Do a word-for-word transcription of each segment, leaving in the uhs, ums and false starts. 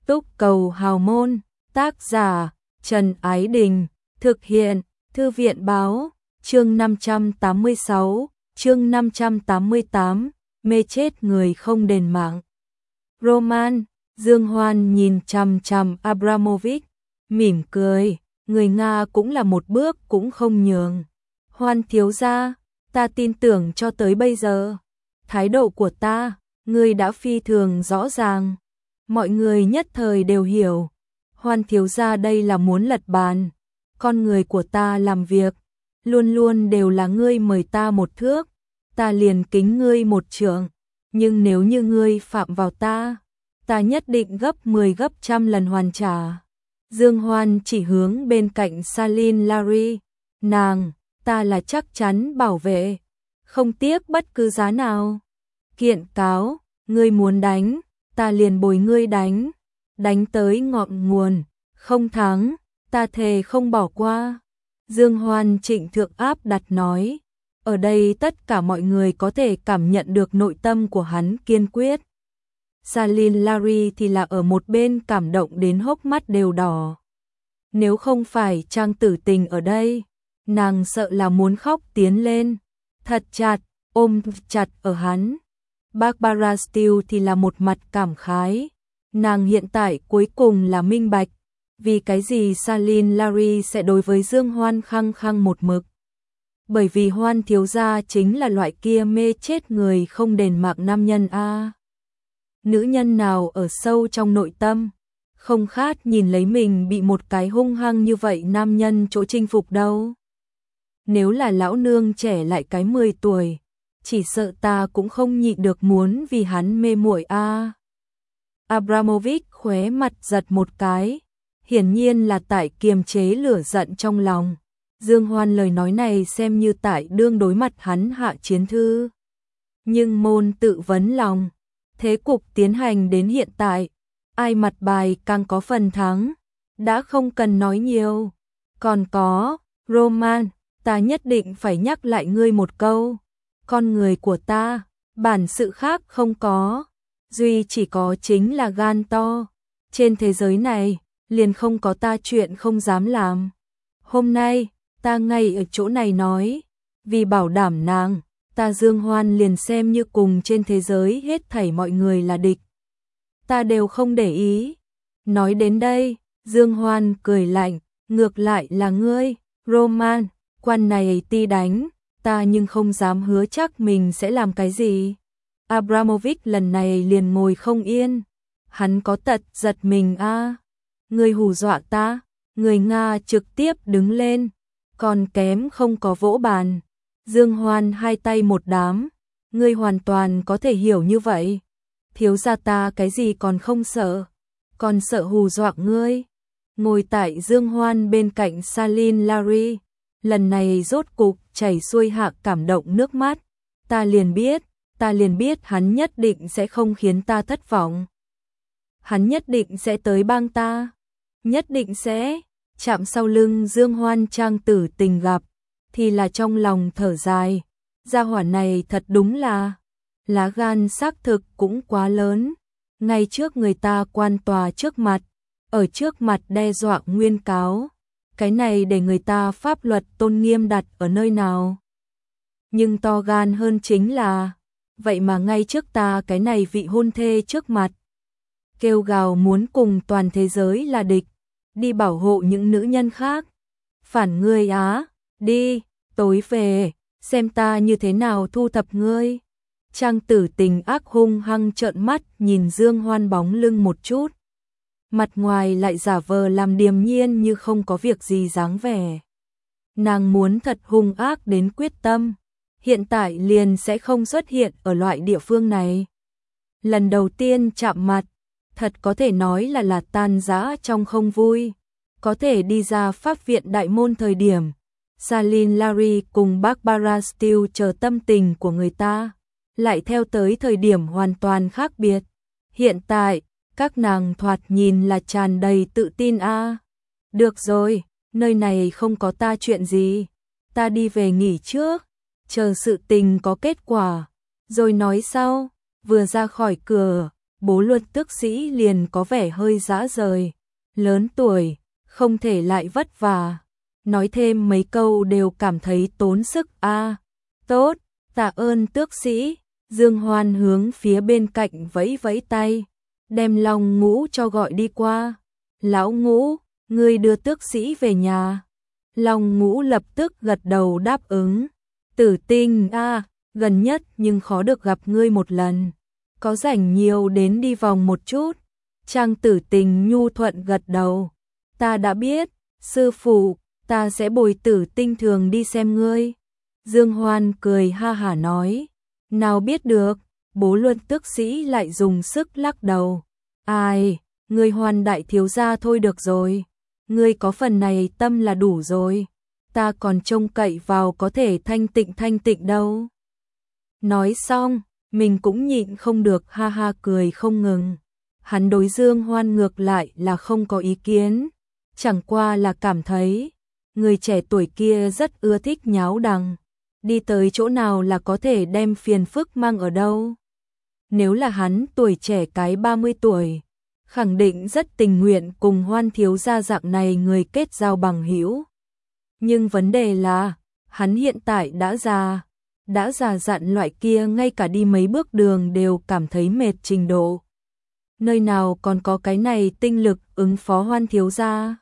Túc Cầu Hào Môn, tác giả Trần Ái Đình, thực hiện Thư viện Báo, chương năm trăm tám mươi sáu, chương năm trăm tám mươi tám, mê chết người không đền mạng. Roman, Dương Hoan nhìn chằm chằm Abramovich, mỉm cười, người Nga cũng là một bước cũng không nhường. Hoan thiếu gia, ta tin tưởng cho tới bây giờ, thái độ của ta, ngươi đã phi thường rõ ràng. Mọi người nhất thời đều hiểu, Hoan thiếu gia đây là muốn lật bàn. Con người của ta làm việc, luôn luôn đều là ngươi mời ta một thước, ta liền kính ngươi một trượng, nhưng nếu như ngươi phạm vào ta, ta nhất định gấp mười gấp trăm lần hoàn trả. Dương Hoan chỉ hướng bên cạnh Salin Larry, nàng, ta là chắc chắn bảo vệ, không tiếc bất cứ giá nào. Kiện cáo, ngươi muốn đánh, ta liền bồi ngươi đánh, đánh tới ngọn nguồn, không thắng, ta thề không bỏ qua. Dương Hoan trịnh thượng áp đặt nói, ở đây tất cả mọi người có thể cảm nhận được nội tâm của hắn kiên quyết. Salin Larry thì là ở một bên cảm động đến hốc mắt đều đỏ. Nếu không phải Trang Tử Tình ở đây, nàng sợ là muốn khóc tiến lên, thật chặt, ôm chặt ở hắn. Barbara Steele thì là một mặt cảm khái, nàng hiện tại cuối cùng là minh bạch, vì cái gì Salin Larry sẽ đối với Dương Hoan khăng khăng một mực. Bởi vì Hoan thiếu gia chính là loại kia mê chết người không đền mạng nam nhân a. Nữ nhân nào ở sâu trong nội tâm, không khát nhìn lấy mình bị một cái hung hăng như vậy nam nhân chỗ chinh phục đâu. Nếu là lão nương trẻ lại cái mười tuổi, chỉ sợ ta cũng không nhịn được muốn vì hắn mê muội a. Abramovich khóe mặt giật một cái, hiển nhiên là tại kiềm chế lửa giận trong lòng. Dương Hoan lời nói này xem như tại đương đối mặt hắn hạ chiến thư. Nhưng môn tự vấn lòng, thế cục tiến hành đến hiện tại, ai mặt bài càng có phần thắng, đã không cần nói nhiều. Còn có, Roman, ta nhất định phải nhắc lại ngươi một câu, con người của ta, bản sự khác không có, duy chỉ có chính là gan to, trên thế giới này, liền không có ta chuyện không dám làm. Hôm nay, ta ngay ở chỗ này nói, vì bảo đảm nàng, ta Dương Hoan liền xem như cùng trên thế giới hết thảy mọi người là địch. Ta đều không để ý. Nói đến đây, Dương Hoan cười lạnh, ngược lại là ngươi, Roman, quan này ti đánh, ta nhưng không dám hứa chắc mình sẽ làm cái gì. Abramovich lần này liền ngồi không yên, hắn có tật giật mình a. À. Ngươi hù dọa ta, người Nga trực tiếp đứng lên, còn kém không có vỗ bàn. Dương Hoan hai tay một đám, ngươi hoàn toàn có thể hiểu như vậy. Thiếu gia ta cái gì còn không sợ, còn sợ hù dọa ngươi. Ngồi tại Dương Hoan bên cạnh Salin Larry, lần này rốt cục chảy xuôi hạ cảm động nước mắt. Ta liền biết, ta liền biết hắn nhất định sẽ không khiến ta thất vọng. Hắn nhất định sẽ tới bang ta, nhất định sẽ. Chạm sau lưng Dương Hoan Trang Tử Tình gặp, thì là trong lòng thở dài, gia hỏa này thật đúng là, lá gan xác thực cũng quá lớn, ngay trước người ta quan tòa trước mặt, ở trước mặt đe dọa nguyên cáo, cái này để người ta pháp luật tôn nghiêm đặt ở nơi nào. Nhưng to gan hơn chính là, vậy mà ngay trước ta cái này vị hôn thê trước mặt, kêu gào muốn cùng toàn thế giới là địch, đi bảo hộ những nữ nhân khác. Phản ngươi á, đi, tối về, xem ta như thế nào thu thập ngươi. Trang Tử Tình ác hung hăng trợn mắt nhìn Dương Hoan bóng lưng một chút. Mặt ngoài lại giả vờ làm điềm nhiên như không có việc gì dáng vẻ. Nàng muốn thật hung ác đến quyết tâm, hiện tại liền sẽ không xuất hiện ở loại địa phương này. Lần đầu tiên chạm mặt, thật có thể nói là là tan rã trong không vui. Có thể đi ra pháp viện đại môn thời điểm, Salin Larry cùng Barbara Steele chờ tâm tình của người ta, lại theo tới thời điểm hoàn toàn khác biệt. Hiện tại, các nàng thoạt nhìn là tràn đầy tự tin a. À. Được rồi, nơi này không có ta chuyện gì, ta đi về nghỉ trước, chờ sự tình có kết quả, rồi nói sau. Vừa ra khỏi cửa, Bố Luật tước sĩ liền có vẻ hơi dã rời, lớn tuổi, không thể lại vất vả. Nói thêm mấy câu đều cảm thấy tốn sức a. À, tốt, tạ ơn tước sĩ. Dương Hoan hướng phía bên cạnh vẫy vẫy tay, đem Long Ngũ cho gọi đi qua. Lão Ngũ, ngươi đưa tước sĩ về nhà. Long Ngũ lập tức gật đầu đáp ứng. Tử Tinh a, à, gần nhất nhưng khó được gặp ngươi một lần. Có rảnh nhiều đến đi vòng một chút. Trang Tử Tình nhu thuận gật đầu. Ta đã biết, sư phụ, ta sẽ bồi Tử Tinh thường đi xem ngươi. Dương Hoan cười ha hả nói. Nào biết được, bố Luân tước sĩ lại dùng sức lắc đầu. Ai, ngươi Hoan đại thiếu gia thôi được rồi. Ngươi có phần này tâm là đủ rồi. Ta còn trông cậy vào có thể thanh tịnh thanh tịnh đâu. Nói xong, mình cũng nhịn không được ha ha cười không ngừng. Hắn đối Dương Hoan ngược lại là không có ý kiến. Chẳng qua là cảm thấy, người trẻ tuổi kia rất ưa thích nháo đằng. Đi tới chỗ nào là có thể đem phiền phức mang ở đâu. Nếu là hắn tuổi trẻ cái ba mươi tuổi, khẳng định rất tình nguyện cùng Hoan thiếu gia dạng này người kết giao bằng hữu. Nhưng vấn đề là, hắn hiện tại đã già, đã già dặn loại kia ngay cả đi mấy bước đường đều cảm thấy mệt trình độ. Nơi nào còn có cái này tinh lực ứng phó Hoan thiếu gia.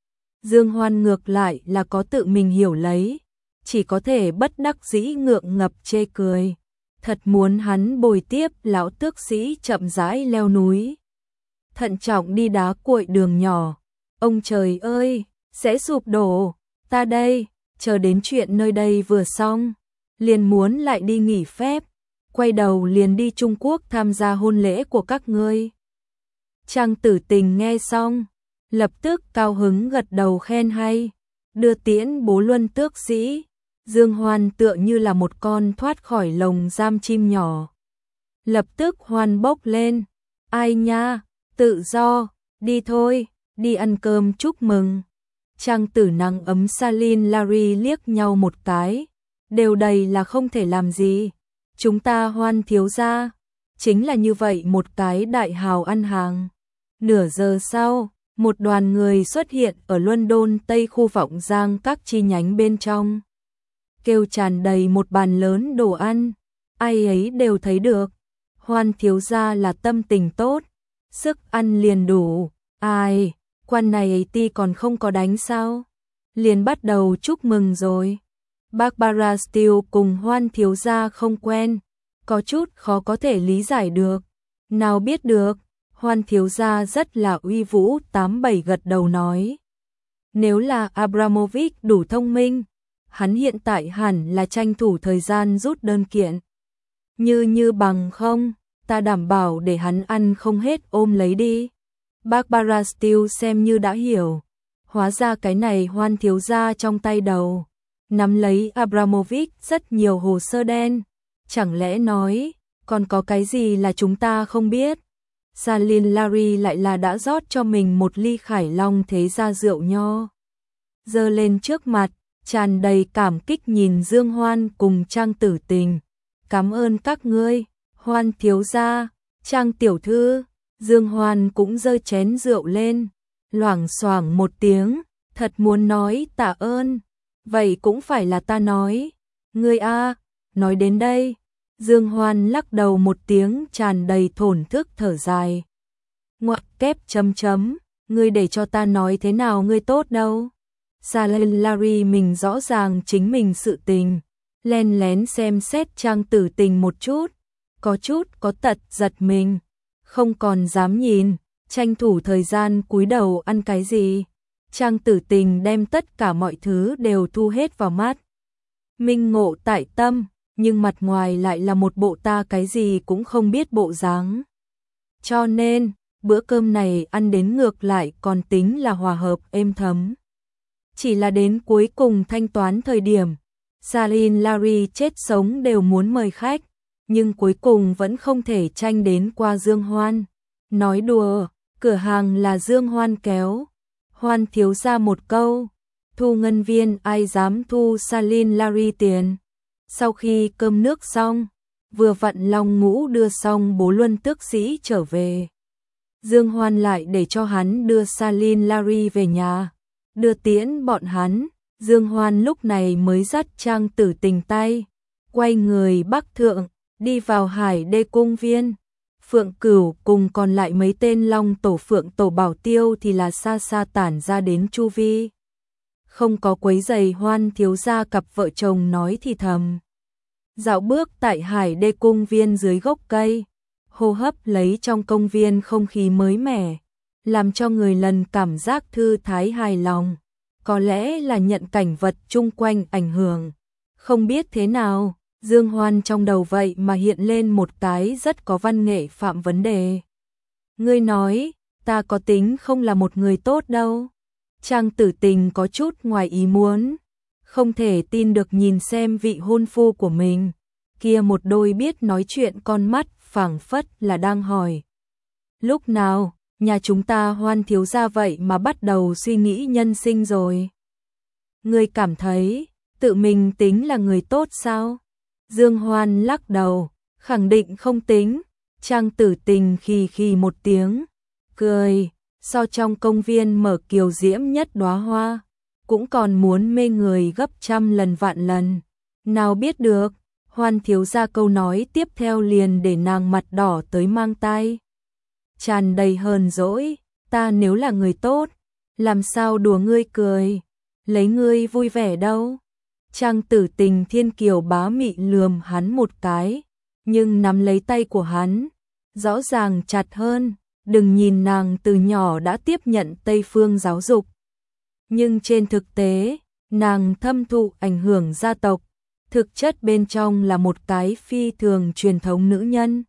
Dương Hoan ngược lại là có tự mình hiểu lấy, chỉ có thể bất đắc dĩ ngượng ngập chê cười. Thật muốn hắn bồi tiếp lão tước sĩ chậm rãi leo núi. Thận trọng đi đá cuội đường nhỏ. Ông trời ơi, sẽ sụp đổ. Ta đây, chờ đến chuyện nơi đây vừa xong, liền muốn lại đi nghỉ phép. Quay đầu liền đi Trung Quốc tham gia hôn lễ của các ngươi. Trang Tử Tình nghe xong, lập tức cao hứng gật đầu khen hay. Đưa tiễn bố Luân tước sĩ. Dương Hoan tựa như là một con thoát khỏi lồng giam chim nhỏ. Lập tức hoan bốc lên. Ai nha, tự do, đi thôi, đi ăn cơm chúc mừng. Trang Tử Năng ấm Salin Larry liếc nhau một cái. Đều đầy là không thể làm gì. Chúng ta Hoan thiếu gia, chính là như vậy một cái đại hào ăn hàng. Nửa giờ sau, một đoàn người xuất hiện ở London Tây khu Vọng Giang các chi nhánh bên trong. Kêu tràn đầy một bàn lớn đồ ăn, ai ấy đều thấy được. Hoan thiếu gia là tâm tình tốt, sức ăn liền đủ. Ai, quan này ấy ti còn không có đánh sao? Liền bắt đầu chúc mừng rồi. Barbara Steele cùng Hoan thiếu gia không quen, có chút khó có thể lý giải được. Nào biết được, Hoan thiếu gia rất là uy vũ, tám bảy gật đầu nói. Nếu là Abramovich đủ thông minh, hắn hiện tại hẳn là tranh thủ thời gian rút đơn kiện. Như như bằng không, ta đảm bảo để hắn ăn không hết ôm lấy đi. Barbara Steele xem như đã hiểu. Hóa ra cái này Hoan thiếu gia trong tay đầu, nắm lấy Abramovich rất nhiều hồ sơ đen. Chẳng lẽ nói, còn có cái gì là chúng ta không biết? Salin Larry lại là đã rót cho mình một ly Khải Long thế gia rượu nho. Giơ lên trước mặt, tràn đầy cảm kích nhìn Dương Hoan cùng Trang Tử Tình. Cảm ơn các ngươi, Hoan thiếu gia, Trang tiểu thư. Dương Hoan cũng giơ chén rượu lên, loảng xoảng một tiếng, thật muốn nói tạ ơn. Vậy cũng phải là ta nói. Ngươi a, nói đến đây, Dương Hoan lắc đầu một tiếng tràn đầy thổn thức thở dài. Ngoặc kép chấm chấm, ngươi để cho ta nói thế nào ngươi tốt đâu. Salin Larry mình rõ ràng chính mình sự tình, len lén xem xét Trang Tử Tình một chút, có chút có tật giật mình, không còn dám nhìn, tranh thủ thời gian cúi đầu ăn cái gì. Trang Tử Tình đem tất cả mọi thứ đều thu hết vào mắt. Minh ngộ tại tâm, nhưng mặt ngoài lại là một bộ ta cái gì cũng không biết bộ dáng. Cho nên, bữa cơm này ăn đến ngược lại còn tính là hòa hợp êm thấm. Chỉ là đến cuối cùng thanh toán thời điểm, Salin Larry chết sống đều muốn mời khách, nhưng cuối cùng vẫn không thể tranh đến qua Dương Hoan. Nói đùa, cửa hàng là Dương Hoan kéo. Hoan thiếu ra một câu, thu ngân viên ai dám thu Salin Larry tiền. Sau khi cơm nước xong, vừa vặn Long Ngũ đưa xong Bố Luân tước sĩ trở về. Dương Hoan lại để cho hắn đưa Salin Larry về nhà, đưa tiễn bọn hắn. Dương Hoan lúc này mới dắt Trang Tử Tình tay, quay người bắc thượng, đi vào Hải Đê cung viên. Phượng Cửu cùng còn lại mấy tên Long Tổ Phượng Tổ Bảo Tiêu thì là xa xa tản ra đến chu vi. Không có quấy giày Hoan thiếu gia cặp vợ chồng nói thì thầm. Dạo bước tại Hải Đê cung viên dưới gốc cây, hô hấp lấy trong công viên không khí mới mẻ, làm cho người lần cảm giác thư thái hài lòng. Có lẽ là nhận cảnh vật chung quanh ảnh hưởng. Không biết thế nào, Dương Hoan trong đầu vậy mà hiện lên một cái rất có văn nghệ phạm vấn đề. Ngươi nói, ta có tính không là một người tốt đâu. Trang Tử Tình có chút ngoài ý muốn, không thể tin được nhìn xem vị hôn phu của mình, kia một đôi biết nói chuyện con mắt phảng phất là đang hỏi. Lúc nào, nhà chúng ta Hoan thiếu gia vậy mà bắt đầu suy nghĩ nhân sinh rồi. Ngươi cảm thấy, tự mình tính là người tốt sao? Dương Hoan lắc đầu, khẳng định không tính. Trang Tử Tình khì khì một tiếng, cười, so trong công viên mở kiều diễm nhất đóa hoa, cũng còn muốn mê người gấp trăm lần vạn lần. Nào biết được, Hoan thiếu gia câu nói tiếp theo liền để nàng mặt đỏ tới mang tai. Tràn đầy hờn dỗi, ta nếu là người tốt, làm sao đùa ngươi cười, lấy ngươi vui vẻ đâu. Trang Tử Tình thiên kiều bá mị lườm hắn một cái, nhưng nắm lấy tay của hắn, rõ ràng chặt hơn. Đừng nhìn nàng từ nhỏ đã tiếp nhận Tây phương giáo dục, nhưng trên thực tế, nàng thâm thụ ảnh hưởng gia tộc, thực chất bên trong là một cái phi thường truyền thống nữ nhân.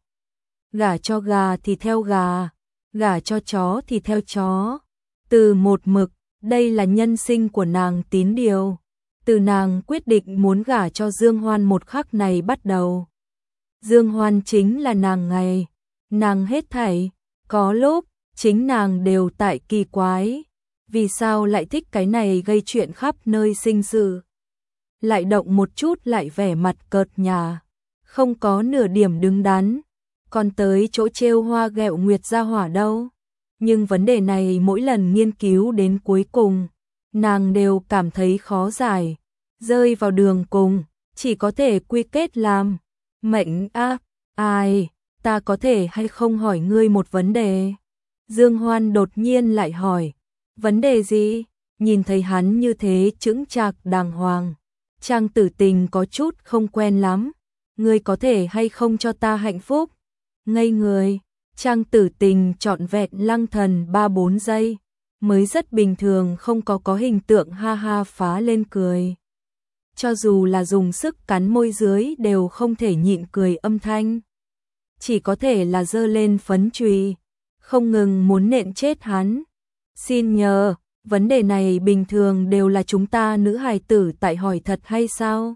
Gả cho gà thì theo gà, gả cho chó thì theo chó. Từ một mực, đây là nhân sinh của nàng tín điều. Từ nàng quyết định muốn gả cho Dương Hoan một khắc này bắt đầu. Dương Hoan chính là nàng ngày, nàng hết thảy. Có lúc, chính nàng đều tại kỳ quái, vì sao lại thích cái này gây chuyện khắp nơi sinh sự. Lại động một chút lại vẻ mặt cợt nhả, không có nửa điểm đứng đắn, còn tới chỗ trêu hoa ghẹo nguyệt gia hỏa đâu. Nhưng vấn đề này mỗi lần nghiên cứu đến cuối cùng, nàng đều cảm thấy khó giải, rơi vào đường cùng, chỉ có thể quy kết làm mệnh ác, ai... Ta có thể hay không hỏi ngươi một vấn đề? Dương Hoan đột nhiên lại hỏi. Vấn đề gì? Nhìn thấy hắn như thế chững chạc đàng hoàng, Trang Tử Tình có chút không quen lắm. Ngươi có thể hay không cho ta hạnh phúc? Ngây người, Trang Tử Tình trọn vẹn lăng thần ba bốn giây, mới rất bình thường không có có hình tượng ha ha phá lên cười. Cho dù là dùng sức cắn môi dưới đều không thể nhịn cười âm thanh. Chỉ có thể là giơ lên phấn chùy, không ngừng muốn nện chết hắn. Xin nhờ, vấn đề này bình thường đều là chúng ta nữ hài tử tại hỏi thật hay sao?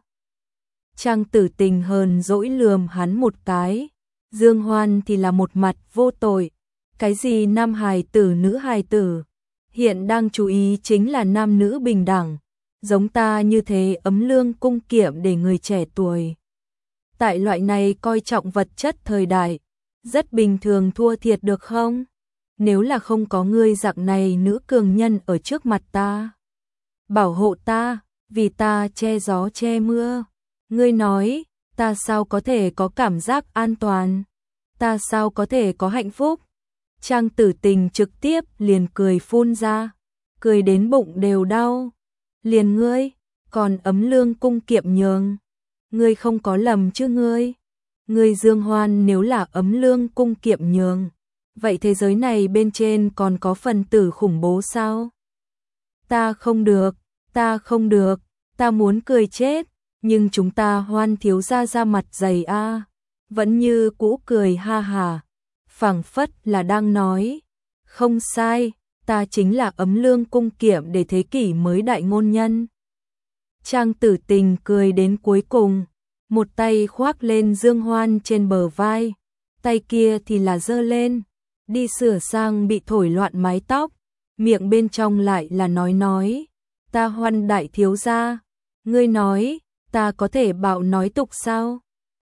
Trang Tử Tình hờn dỗi lườm hắn một cái, Dương Hoan thì là một mặt vô tội. Cái gì nam hài tử nữ hài tử? Hiện đang chú ý chính là nam nữ bình đẳng, giống ta như thế ấm lương cung kiệm để người trẻ tuổi. Tại loại này coi trọng vật chất thời đại, rất bình thường thua thiệt được không? Nếu là không có ngươi dạng này nữ cường nhân ở trước mặt ta, bảo hộ ta, vì ta che gió che mưa, ngươi nói, ta sao có thể có cảm giác an toàn? Ta sao có thể có hạnh phúc? Trang Tử Tình trực tiếp liền cười phun ra, cười đến bụng đều đau. Liền ngươi, còn ấm lương cung kiệm nhường. Ngươi không có lầm chứ ngươi? Ngươi Dương Hoan nếu là ấm lương cung kiệm nhường, vậy thế giới này bên trên còn có phần tử khủng bố sao? Ta không được, ta không được, ta muốn cười chết, nhưng chúng ta Hoan thiếu gia ra mặt dày a, vẫn như cũ cười ha hà, phảng phất là đang nói, không sai, ta chính là ấm lương cung kiệm để thế kỷ mới đại ngôn nhân. Trang Tử Tình cười đến cuối cùng, một tay khoác lên Dương Hoan trên bờ vai, tay kia thì là giơ lên, đi sửa sang bị thổi loạn mái tóc, miệng bên trong lại là nói nói, ta Hoan đại thiếu gia, ngươi nói, ta có thể bạo nói tục sao?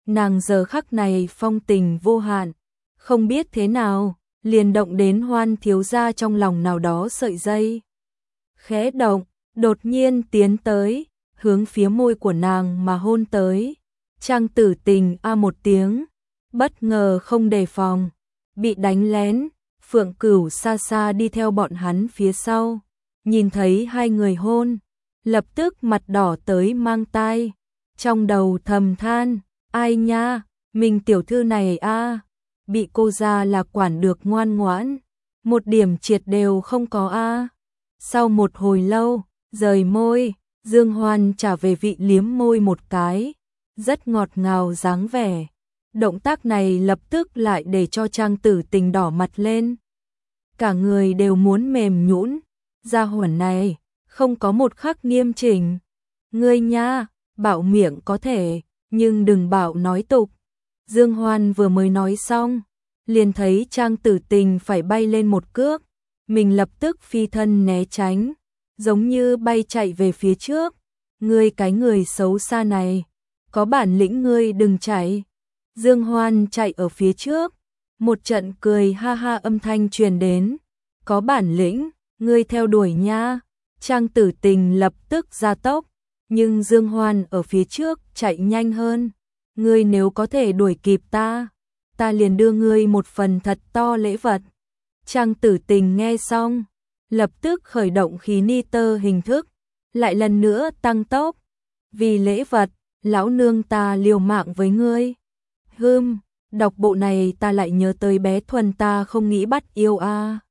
nàng giờ khắc này phong tình vô hạn, không biết thế nào, liền động đến Hoan thiếu gia trong lòng nào đó sợi dây. Khẽ động, đột nhiên tiến tới, hướng phía môi của nàng mà hôn tới. Trang Tử Tình a một tiếng, bất ngờ không đề phòng, bị đánh lén. Phượng Cửu xa xa đi theo bọn hắn phía sau, nhìn thấy hai người hôn, lập tức mặt đỏ tới mang tai, trong đầu thầm than, ai nha, mình tiểu thư này a, bị cô ra là quản được ngoan ngoãn, một điểm triệt đều không có a. Sau một hồi lâu, rời môi, Dương Hoan trả về vị liếm môi một cái, rất ngọt ngào dáng vẻ. Động tác này lập tức lại để cho Trang Tử Tình đỏ mặt lên. Cả người đều muốn mềm nhũn, gia hỏa này, không có một khắc nghiêm chỉnh. Ngươi nha, bảo miệng có thể, nhưng đừng bảo nói tục. Dương Hoan vừa mới nói xong, liền thấy Trang Tử Tình phải bay lên một cước, mình lập tức phi thân né tránh, giống như bay chạy về phía trước. Ngươi cái người xấu xa này, có bản lĩnh ngươi đừng chạy. Dương Hoan chạy ở phía trước, một trận cười ha ha âm thanh truyền đến, có bản lĩnh, ngươi theo đuổi nha. Trang Tử Tình lập tức gia tốc, nhưng Dương Hoan ở phía trước chạy nhanh hơn. Ngươi nếu có thể đuổi kịp ta, ta liền đưa ngươi một phần thật to lễ vật. Trang Tử Tình nghe xong, lập tức khởi động khí niter hình thức, lại lần nữa tăng tốc. Vì lễ vật, lão nương ta liều mạng với ngươi. Hừm, đọc bộ này ta lại nhớ tới bé Thuần ta không nghĩ bắt yêu a.